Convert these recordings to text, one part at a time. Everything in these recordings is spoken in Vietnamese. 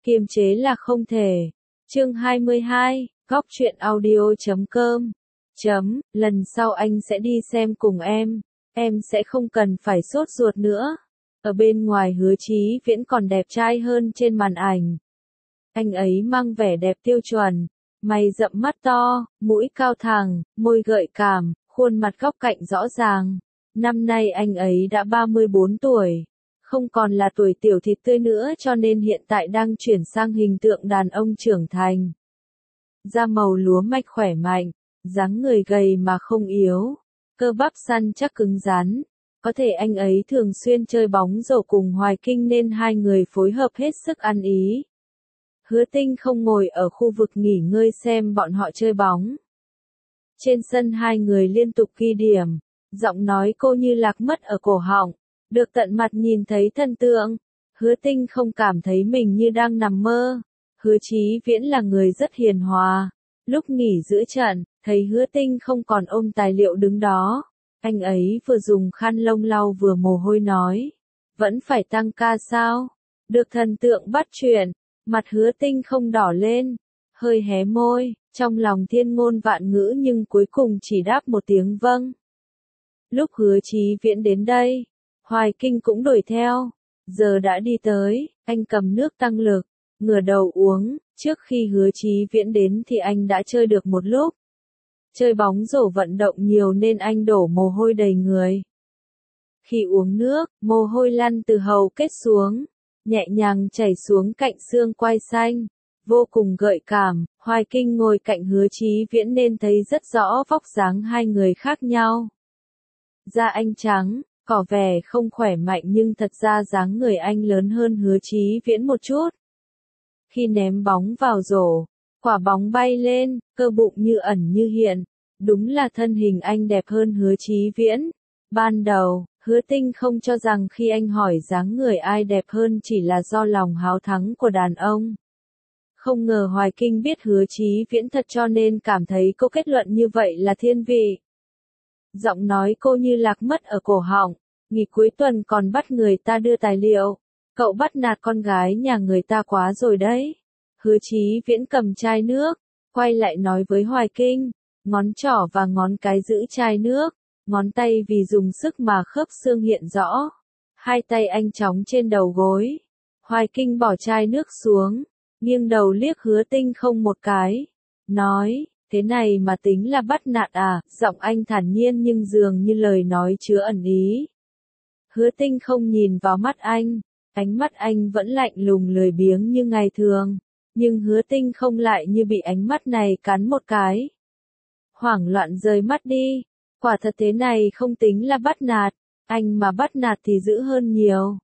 kiềm chế là không thể. Chương 22, Góc truyện audio.com. Lần sau anh sẽ đi xem cùng em sẽ không cần phải sốt ruột nữa. Ở bên ngoài Hứa Chí Viễn còn đẹp trai hơn trên màn ảnh. Anh ấy mang vẻ đẹp tiêu chuẩn, mày rậm mắt to, mũi cao thẳng, môi gợi cảm, khuôn mặt góc cạnh rõ ràng. Năm nay anh ấy đã 34 tuổi, không còn là tuổi tiểu thịt tươi nữa cho nên hiện tại đang chuyển sang hình tượng đàn ông trưởng thành. Da màu lúa mạch khỏe mạnh, dáng người gầy mà không yếu, cơ bắp săn chắc cứng rắn. Có thể anh ấy thường xuyên chơi bóng rổ cùng Hoài Kinh nên hai người phối hợp hết sức ăn ý. Hứa Tinh không ngồi ở khu vực nghỉ ngơi xem bọn họ chơi bóng. Trên sân hai người liên tục ghi điểm, giọng nói cô như lạc mất ở cổ họng, được tận mặt nhìn thấy thần tượng. Hứa Tinh không cảm thấy mình như đang nằm mơ. Hứa Chí Viễn là người rất hiền hòa. Lúc nghỉ giữa trận, thấy Hứa Tinh không còn ôm tài liệu đứng đó. Anh ấy vừa dùng khăn lông lau vừa mồ hôi nói. Vẫn phải tăng ca sao? Được thần tượng bắt chuyện, mặt Hứa Tinh không đỏ lên, hơi hé môi, trong lòng thiên ngôn vạn ngữ nhưng cuối cùng chỉ đáp một tiếng vâng. Lúc Hứa Chí Viễn đến đây, Hoài Kinh cũng đuổi theo. Giờ đã đi tới, anh cầm nước tăng lực, ngửa đầu uống. Trước khi Hứa Chí Viễn đến thì anh đã chơi được một lúc. Chơi bóng rổ vận động nhiều nên anh đổ mồ hôi đầy người. Khi uống nước, mồ hôi lăn từ hầu kết xuống, nhẹ nhàng chảy xuống cạnh xương quai xanh, vô cùng gợi cảm. Hoài Kinh ngồi cạnh Hứa Chí Viễn nên thấy rất rõ vóc dáng hai người khác nhau. Da anh trắng, có vẻ không khỏe mạnh nhưng thật ra dáng người anh lớn hơn Hứa Chí Viễn một chút. Khi ném bóng vào rổ, quả bóng bay lên, cơ bụng như ẩn như hiện. Đúng là thân hình anh đẹp hơn Hứa Chí Viễn. Ban đầu, Hứa Tinh không cho rằng khi anh hỏi dáng người ai đẹp hơn chỉ là do lòng háo thắng của đàn ông. Không ngờ Hoài Kinh biết Hứa Chí Viễn thật cho nên cảm thấy cô kết luận như vậy là thiên vị. Giọng nói cô như lạc mất ở cổ họng. Nghỉ cuối tuần còn bắt người ta đưa tài liệu. Cậu bắt nạt con gái nhà người ta quá rồi đấy. Hứa Chí Viễn cầm chai nước, quay lại nói với Hoài Kinh. Ngón trỏ và ngón cái giữ chai nước, ngón tay vì dùng sức mà khớp xương hiện rõ. Hai tay anh chóng trên đầu gối. Hoài Kinh bỏ chai nước xuống, nghiêng đầu liếc Hứa Tinh không một cái. Nói, thế này mà tính là bắt nạt à? Giọng anh thản nhiên nhưng dường như lời nói chứa ẩn ý. Hứa Tinh không nhìn vào mắt anh. Ánh mắt anh vẫn lạnh lùng lười biếng như ngày thường. Nhưng Hứa Tinh không lại như bị ánh mắt này cắn một cái. Hoảng loạn rời mắt đi. Quả thật thế này không tính là bắt nạt. Anh mà bắt nạt thì dữ hơn nhiều.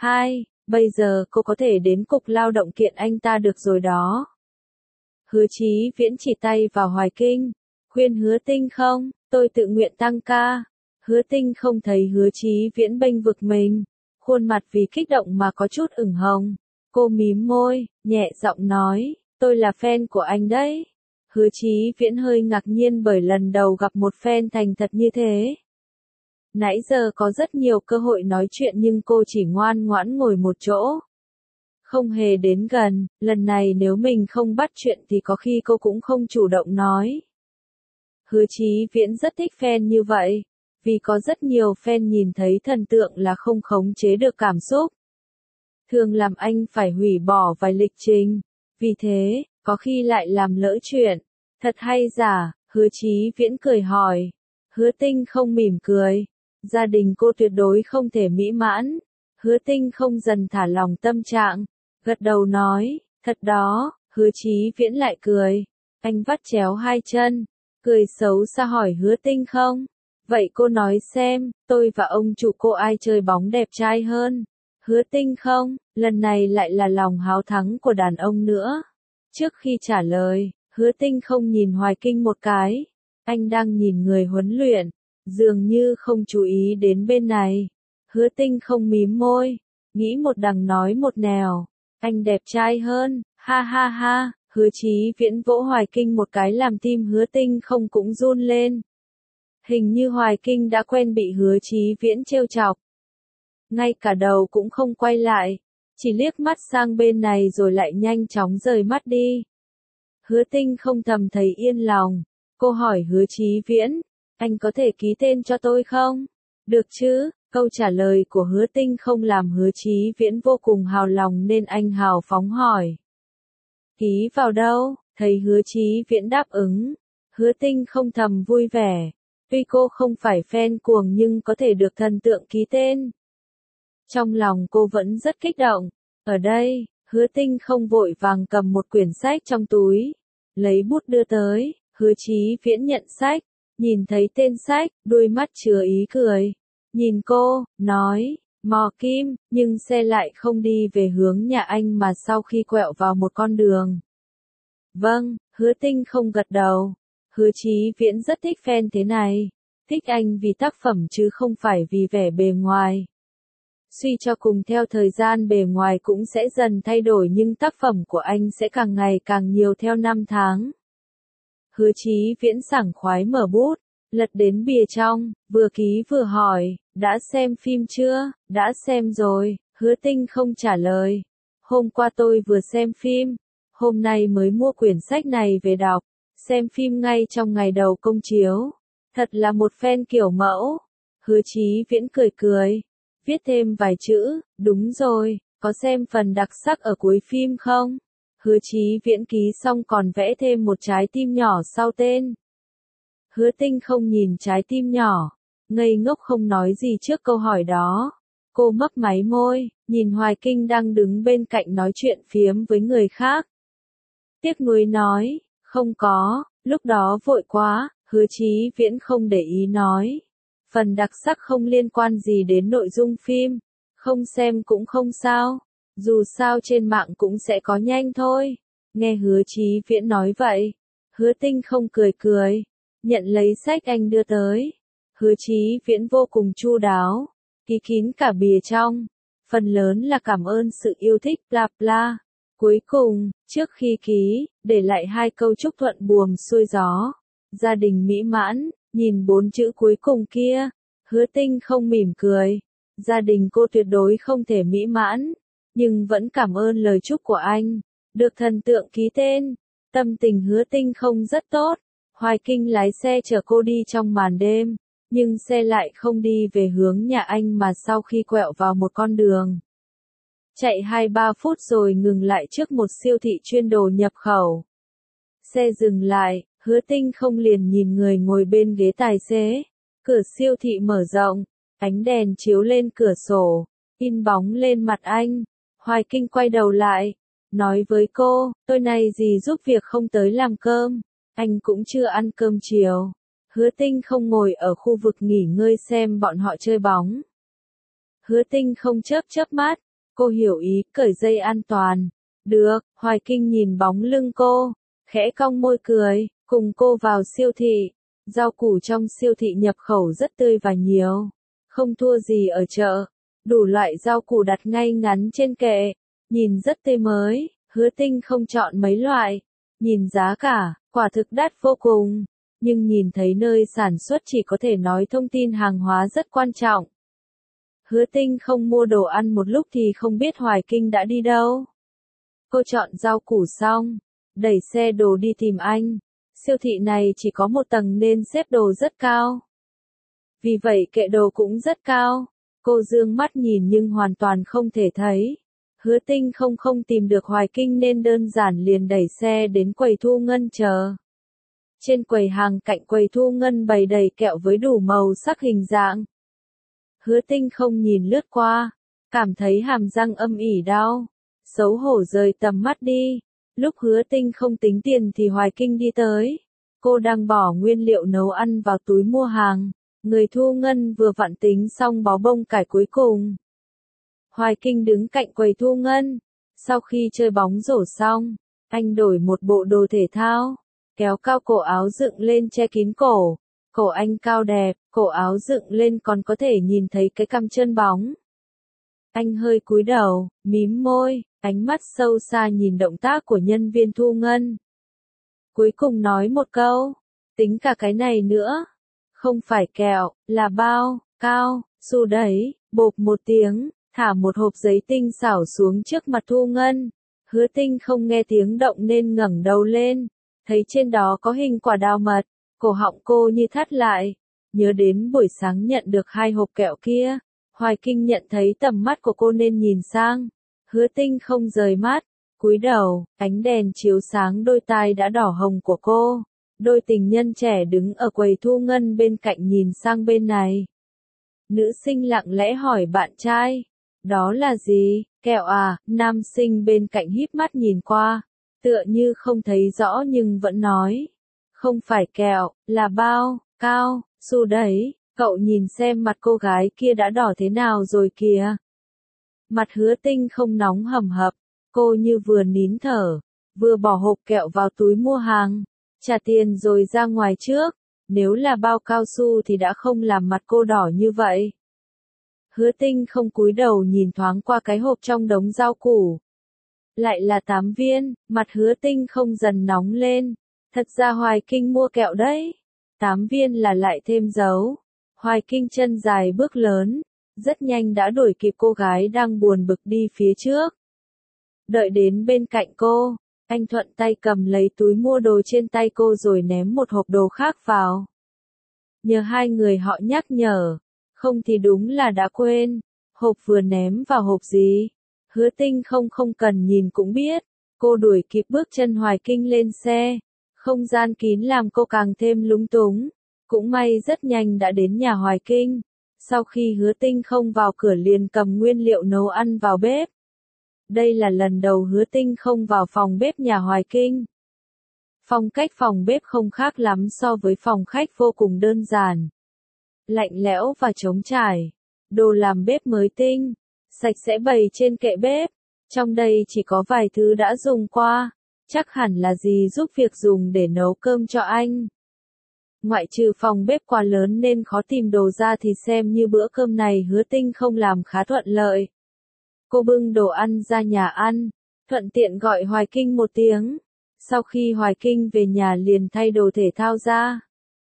Bây giờ cô có thể đến cục lao động kiện anh ta được rồi đó. Hứa Chí Viễn chỉ tay vào Hoài Kinh. Khuyên Hứa Tinh không, tôi tự nguyện tăng ca. Hứa Tinh không thấy Hứa Chí Viễn bênh vực mình. Khuôn mặt vì kích động mà có chút ửng hồng. Cô mím môi, nhẹ giọng nói, tôi là fan của anh đấy. Hứa Chí Viễn hơi ngạc nhiên bởi lần đầu gặp một fan thành thật như thế. Nãy giờ có rất nhiều cơ hội nói chuyện nhưng cô chỉ ngoan ngoãn ngồi một chỗ. Không hề đến gần, lần này nếu mình không bắt chuyện thì có khi cô cũng không chủ động nói. Hứa Chí Viễn rất thích fan như vậy. Vì có rất nhiều fan nhìn thấy thần tượng là không khống chế được cảm xúc. Thường làm anh phải hủy bỏ vài lịch trình. Vì thế, có khi lại làm lỡ chuyện. Thật hay giả? Hứa Chí Viễn cười hỏi. Hứa Tinh không mỉm cười. Gia đình cô tuyệt đối không thể mỹ mãn. Hứa Tinh không dần thả lòng tâm trạng. Gật đầu nói, thật đó. Hứa Chí Viễn lại cười. Anh vắt chéo hai chân. Cười xấu xa hỏi Hứa Tinh không. Vậy cô nói xem, tôi và ông chủ cô ai chơi bóng đẹp trai hơn? Hứa Tinh không, lần này lại là lòng háo thắng của đàn ông nữa. Trước khi trả lời, Hứa Tinh không nhìn Hoài Kinh một cái. Anh đang nhìn người huấn luyện, dường như không chú ý đến bên này. Hứa Tinh không mím môi, nghĩ một đằng nói một nẻo. Anh đẹp trai hơn, ha ha ha. Hứa Chí Viễn vỗ Hoài Kinh một cái làm tim Hứa Tinh không cũng run lên. Hình như Hoài Kinh đã quen bị Hứa Chí Viễn trêu chọc. Ngay cả đầu cũng không quay lại. chỉ liếc mắt sang bên này rồi lại nhanh chóng rời mắt đi. Hứa Tinh không thầm thấy yên lòng, cô hỏi Hứa Chí Viễn, anh có thể ký tên cho tôi không? Được chứ, câu trả lời của Hứa Tinh không làm Hứa Chí Viễn vô cùng hào lòng nên anh hào phóng hỏi. Ký vào đâu? Thấy Hứa Chí Viễn đáp ứng, Hứa Tinh không thầm vui vẻ, tuy cô không phải fan cuồng nhưng có thể được thần tượng ký tên. Trong lòng cô vẫn rất kích động, ở đây, Hứa Tinh không vội vàng cầm một quyển sách trong túi, lấy bút đưa tới, Hứa Chí Viễn nhận sách, nhìn thấy tên sách, đôi mắt chứa ý cười, nhìn cô, nói, Mò Kim, nhưng xe lại không đi về hướng nhà anh mà sau khi quẹo vào một con đường. Vâng, Hứa Tinh không gật đầu, Hứa Chí Viễn rất thích fan thế này, thích anh vì tác phẩm chứ không phải vì vẻ bề ngoài. Suy cho cùng theo thời gian bề ngoài cũng sẽ dần thay đổi nhưng tác phẩm của anh sẽ càng ngày càng nhiều theo năm tháng. Hứa Chí Viễn sảng khoái mở bút, lật đến bìa trong, vừa ký vừa hỏi, đã xem phim chưa? Đã xem rồi, Hứa Tinh không trả lời. Hôm qua tôi vừa xem phim, hôm nay mới mua quyển sách này về đọc, xem phim ngay trong ngày đầu công chiếu. Thật là một fan kiểu mẫu. Hứa Chí Viễn cười cười, viết thêm vài chữ, đúng rồi, có xem phần đặc sắc ở cuối phim không? Hứa Chí Viễn ký xong còn vẽ thêm một trái tim nhỏ sau tên. Hứa Tinh không nhìn trái tim nhỏ, ngây ngốc không nói gì trước câu hỏi đó. Cô mấp máy môi, nhìn Hoài Kinh đang đứng bên cạnh nói chuyện phiếm với người khác. Tiếc nuối nói, không có, lúc đó vội quá, Hứa Chí Viễn không để ý nói. Phần đặc sắc không liên quan gì đến nội dung phim, không xem cũng không sao, dù sao trên mạng cũng sẽ có nhanh thôi. Nghe Hứa Chí Viễn nói vậy, Hứa Tinh không cười cười, nhận lấy sách anh đưa tới. Hứa Chí Viễn vô cùng chu đáo, ký kín cả bìa trong, phần lớn là cảm ơn sự yêu thích bla bla. Cuối cùng, trước khi ký, để lại 2 câu chúc thuận buồm xuôi gió, gia đình mỹ mãn. Nhìn 4 chữ cuối cùng kia, Hứa Tinh không mỉm cười. Gia đình cô tuyệt đối không thể mỹ mãn, nhưng vẫn cảm ơn lời chúc của anh. Được thần tượng ký tên, tâm tình Hứa Tinh không rất tốt. Hoài Kinh lái xe chở cô đi trong màn đêm, nhưng xe lại không đi về hướng nhà anh mà sau khi quẹo vào một con đường. Chạy 2-3 phút rồi ngừng lại trước một siêu thị chuyên đồ nhập khẩu. Xe dừng lại. Hứa Tinh không liền nhìn người ngồi bên ghế tài xế. Cửa siêu thị mở rộng, ánh đèn chiếu lên cửa sổ, in bóng lên mặt anh. Hoài Kinh quay đầu lại, nói với cô, tôi này gì giúp việc không tới làm cơm, anh cũng chưa ăn cơm chiều. Hứa Tinh không ngồi ở khu vực nghỉ ngơi xem bọn họ chơi bóng. Hứa Tinh không chớp mắt, cô hiểu ý, cởi dây an toàn. Được, Hoài Kinh nhìn bóng lưng cô, khẽ cong môi cười. Cùng cô vào siêu thị, rau củ trong siêu thị nhập khẩu rất tươi và nhiều, không thua gì ở chợ, đủ loại rau củ đặt ngay ngắn trên kệ, nhìn rất tươi mới. Hứa Tinh không chọn mấy loại, nhìn giá cả, quả thực đắt vô cùng, nhưng nhìn thấy nơi sản xuất chỉ có thể nói thông tin hàng hóa rất quan trọng. Hứa Tinh không mua đồ ăn một lúc thì không biết Hoài Kinh đã đi đâu. Cô chọn rau củ xong, đẩy xe đồ đi tìm anh. Siêu thị này chỉ có một tầng nên xếp đồ rất cao. Vì vậy kệ đồ cũng rất cao. Cô dương mắt nhìn nhưng hoàn toàn không thể thấy. Hứa Tinh không tìm được Hoài Kinh nên đơn giản liền đẩy xe đến quầy thu ngân chờ. Trên quầy hàng cạnh quầy thu ngân bày đầy kẹo với đủ màu sắc hình dạng. Hứa Tinh không nhìn lướt qua, cảm thấy hàm răng âm ỉ đau, xấu hổ rời tầm mắt đi. Lúc Hứa Tinh không tính tiền thì Hoài Kinh đi tới. Cô đang bỏ nguyên liệu nấu ăn vào túi mua hàng. Người thu ngân vừa vặn tính xong bó bông cải cuối cùng. Hoài Kinh đứng cạnh quầy thu ngân. Sau khi chơi bóng rổ xong, anh đổi một bộ đồ thể thao, kéo cao cổ áo dựng lên che kín cổ. Cổ anh cao đẹp, cổ áo dựng lên còn có thể nhìn thấy cái cằm chân bóng. Anh hơi cúi đầu, mím môi, ánh mắt sâu xa nhìn động tác của nhân viên thu ngân. Cuối cùng nói một câu, tính cả cái này nữa. Không phải kẹo, là bao, cao, su đấy, bộp một tiếng, thả một hộp giấy tinh xảo xuống trước mặt Thu Ngân. Hứa Tinh không nghe tiếng động nên ngẩng đầu lên, thấy trên đó có hình quả đào mật, cổ họng cô như thắt lại. Nhớ đến buổi sáng nhận được 2 hộp kẹo kia, Hoài Kinh nhận thấy tầm mắt của cô nên nhìn sang. Hứa Tinh không rời mắt, cúi đầu, ánh đèn chiếu sáng đôi tai đã đỏ hồng của cô. Đôi tình nhân trẻ đứng ở quầy Thu Ngân bên cạnh nhìn sang bên này. Nữ sinh lặng lẽ hỏi bạn trai, đó là gì, kẹo à? Nam sinh bên cạnh híp mắt nhìn qua, tựa như không thấy rõ nhưng vẫn nói, không phải kẹo, là bao, cao, su đấy, cậu nhìn xem mặt cô gái kia đã đỏ thế nào rồi kìa. Mặt Hứa Tinh không nóng hầm hập, cô như vừa nín thở, vừa bỏ hộp kẹo vào túi mua hàng, trả tiền rồi ra ngoài trước. Nếu là bao cao su thì đã không làm mặt cô đỏ như vậy. Hứa Tinh không cúi đầu nhìn thoáng qua cái hộp trong đống rau củ. Lại là 8 viên, mặt Hứa Tinh không dần nóng lên. Thật ra Hoài Kinh mua kẹo đấy. 8 viên là lại thêm dấu. Hoài Kinh chân dài bước lớn, rất nhanh đã đuổi kịp cô gái đang buồn bực đi phía trước. Đợi đến bên cạnh cô, anh thuận tay cầm lấy túi mua đồ trên tay cô rồi ném một hộp đồ khác vào. Nhờ hai người họ nhắc nhở, không thì đúng là đã quên, hộp vừa ném vào hộp gì. Hứa Tinh không cần nhìn cũng biết, cô đuổi kịp bước chân Hoài Kinh lên xe, không gian kín làm cô càng thêm lúng túng. Cũng may rất nhanh đã đến nhà Hoài Kinh, sau khi Hứa Tinh không vào cửa liền cầm nguyên liệu nấu ăn vào bếp. Đây là lần đầu Hứa Tinh không vào phòng bếp nhà Hoài Kinh. Phong cách phòng bếp không khác lắm so với phòng khách, vô cùng đơn giản, lạnh lẽo và trống trải. Đồ làm bếp mới tinh, sạch sẽ bày trên kệ bếp. Trong đây chỉ có vài thứ đã dùng qua, chắc hẳn là gì giúp việc dùng để nấu cơm cho anh. Ngoại trừ phòng bếp quá lớn nên khó tìm đồ ra thì xem như bữa cơm này Hứa Tinh không làm khá thuận lợi. Cô bưng đồ ăn ra nhà ăn, thuận tiện gọi Hoài Kinh một tiếng. Sau khi Hoài Kinh về nhà liền thay đồ thể thao ra,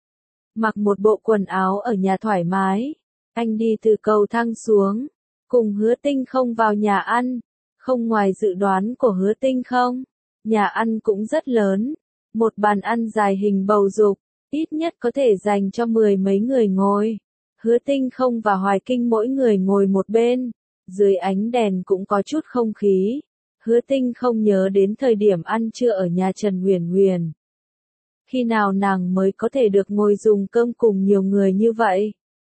mặc một bộ quần áo ở nhà thoải mái. Anh đi từ cầu thang xuống, cùng Hứa Tinh không vào nhà ăn. Không ngoài dự đoán của Hứa Tinh không, nhà ăn cũng rất lớn, một bàn ăn dài hình bầu dục, ít nhất có thể dành cho 10 mấy người ngồi. Hứa Tinh không và Hoài Kinh mỗi người ngồi một bên, dưới ánh đèn cũng có chút không khí. Hứa Tinh không nhớ đến thời điểm ăn trưa ở nhà Trần Huyền Huyền. Khi nào nàng mới có thể được ngồi dùng cơm cùng nhiều người như vậy?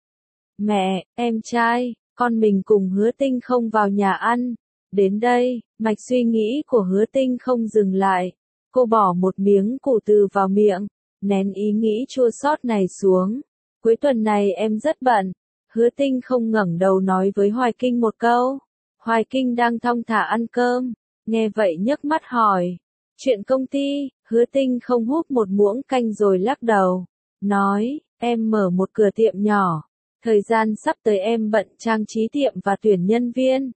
Mẹ, em trai, con mình cùng Hứa Tinh không vào nhà ăn. Đến đây, mạch suy nghĩ của Hứa Tinh không dừng lại. Cô bỏ một miếng củ từ vào miệng, nén ý nghĩ chua xót này xuống. Cuối tuần này em rất bận. Hứa Tinh không ngẩng đầu nói với Hoài Kinh một câu. Hoài Kinh đang thong thả ăn cơm, nghe vậy nhấc mắt hỏi. Chuyện công ty. Hứa Tinh không húp một muỗng canh rồi lắc đầu. Nói, em mở một cửa tiệm nhỏ. Thời gian sắp tới em bận trang trí tiệm và tuyển nhân viên.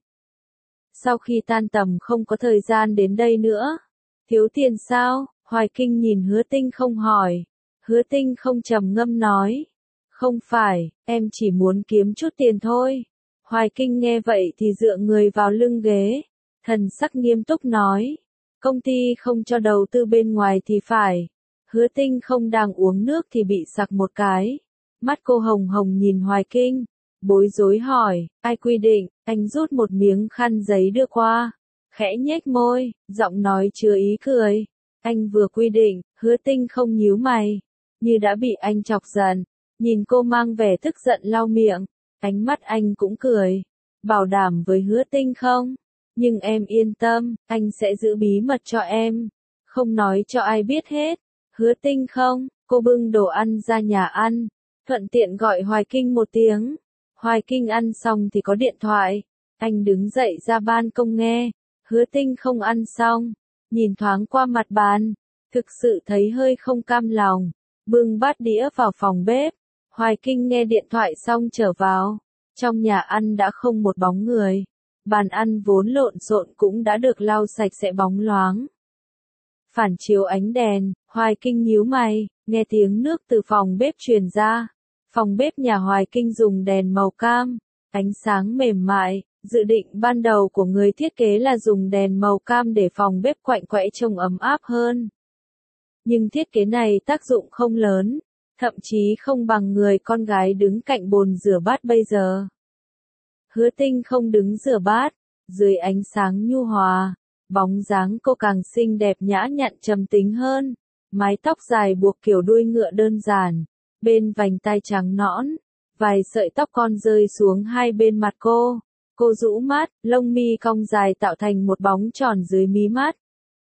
Sau khi tan tầm không có thời gian đến đây nữa. Thiếu tiền sao? Hoài Kinh nhìn Hứa Tinh không hỏi. Hứa Tinh không trầm ngâm nói. Không phải, em chỉ muốn kiếm chút tiền thôi. Hoài Kinh nghe vậy thì dựa người vào lưng ghế. Thần sắc nghiêm túc nói. Công ty không cho đầu tư bên ngoài thì phải. Hứa Tinh không đang uống nước thì bị sặc một cái. Mắt cô hồng hồng nhìn Hoài Kinh. Bối rối hỏi, ai quy định? Anh rút một miếng khăn giấy đưa qua. Khẽ nhếch môi, giọng nói chứa ý cười. Anh vừa quy định. Hứa Tinh không nhíu mày, như đã bị anh chọc giận. Nhìn cô mang vẻ tức giận lau miệng, ánh mắt anh cũng cười. Bảo đảm với Hứa Tinh không? Nhưng em yên tâm, anh sẽ giữ bí mật cho em. Không nói cho ai biết hết. Hứa Tinh không? Cô bưng đồ ăn ra nhà ăn, thuận tiện gọi Hoài Kinh một tiếng. Hoài Kinh ăn xong thì có điện thoại. Anh đứng dậy ra ban công nghe. Hứa Tinh không ăn xong, nhìn thoáng qua mặt bàn, thực sự thấy hơi không cam lòng. Bưng bát đĩa vào phòng bếp. Hoài Kinh nghe điện thoại xong trở vào. Trong nhà ăn đã không một bóng người. Bàn ăn vốn lộn xộn cũng đã được lau sạch sẽ bóng loáng. Phản chiếu ánh đèn, Hoài Kinh nhíu mày, nghe tiếng nước từ phòng bếp truyền ra. Phòng bếp nhà Hoài Kinh dùng đèn màu cam, ánh sáng mềm mại, Dự định ban đầu của người thiết kế là dùng đèn màu cam để phòng bếp quạnh quẽ trông ấm áp hơn. Nhưng thiết kế này tác dụng không lớn, thậm chí không bằng người con gái đứng cạnh bồn rửa bát bây giờ. Hứa Tinh không đứng rửa bát, dưới ánh sáng nhu hòa, bóng dáng cô càng xinh đẹp nhã nhặn trầm tính hơn, mái tóc dài buộc kiểu đuôi ngựa đơn giản, bên vành tai trắng nõn, vài sợi tóc con rơi xuống hai bên mặt cô. Cô rũ mắt, lông mi cong dài tạo thành một bóng tròn dưới mí mắt.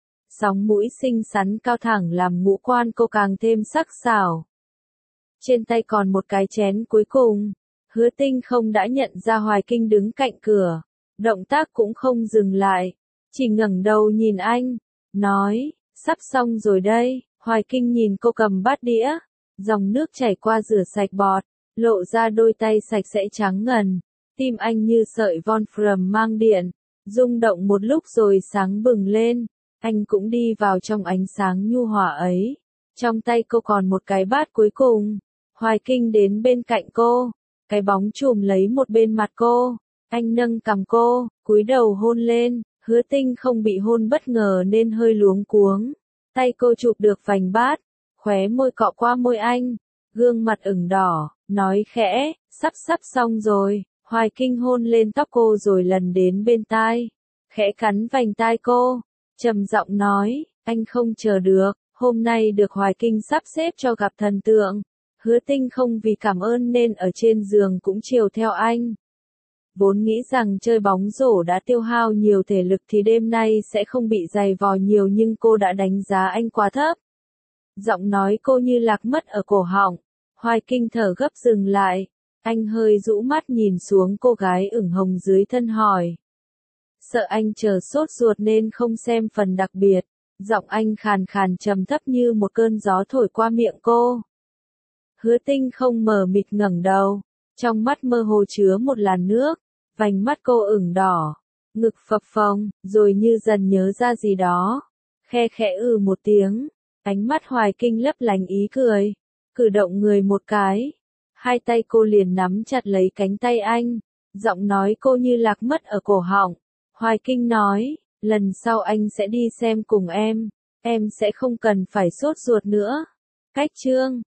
Sóng mũi xinh xắn cao thẳng làm ngũ quan cô càng thêm sắc sảo. Trên tay còn một cái chén cuối cùng. Hứa Tinh không đã nhận ra Hoài Kinh đứng cạnh cửa. Động tác cũng không dừng lại. Chỉ ngẩng đầu nhìn anh. Nói, sắp xong rồi đây. Hoài Kinh nhìn cô cầm bát đĩa. Dòng nước chảy qua rửa sạch bọt. Lộ ra đôi tay sạch sẽ trắng ngần. Tim anh như sợi Wolfram mang điện. Rung động một lúc rồi sáng bừng lên. Anh cũng đi vào trong ánh sáng nhu hòa ấy. Trong tay cô còn một cái bát cuối cùng. Hoài Kinh đến bên cạnh cô. Cái bóng chùm lấy một bên mặt cô. Anh nâng cằm cô, cúi đầu hôn lên. Hứa Tinh không bị hôn bất ngờ nên hơi luống cuống. Tay cô chụp được vành bát. Khóe môi cọ qua môi anh. Gương mặt ửng đỏ, nói khẽ, sắp xong rồi. Hoài Kinh hôn lên tóc cô rồi lần đến bên tai. Khẽ cắn vành tai cô. Trầm giọng nói, anh không chờ được, hôm nay được Hoài Kinh sắp xếp cho gặp thần tượng. Hứa Tinh không vì cảm ơn nên ở trên giường cũng chiều theo anh. Vốn nghĩ rằng chơi bóng rổ đã tiêu hao nhiều thể lực thì đêm nay sẽ không bị dày vò nhiều nhưng cô đã đánh giá anh quá thấp. Giọng nói cô như lạc mất ở cổ họng. Hoài Kinh thở gấp dừng lại. Anh hơi rũ mắt nhìn xuống cô gái ửng hồng dưới thân hỏi. Sợ anh chờ sốt ruột nên không xem phần đặc biệt. Giọng anh khàn khàn trầm thấp như một cơn gió thổi qua miệng cô. Hứa Tinh không mờ mịt ngẩng đầu. Trong mắt mơ hồ chứa một làn nước. Vành mắt cô ửng đỏ. Ngực phập phồng, rồi như dần nhớ ra gì đó. Khe khẽ một tiếng. Ánh mắt Hoài Kinh lấp lánh ý cười. Cử động người một cái. Hai tay cô liền nắm chặt lấy cánh tay anh. Giọng nói cô như lạc mất ở cổ họng. Hoài Kinh nói, lần sau anh sẽ đi xem cùng em sẽ không cần phải sốt ruột nữa. Cách chương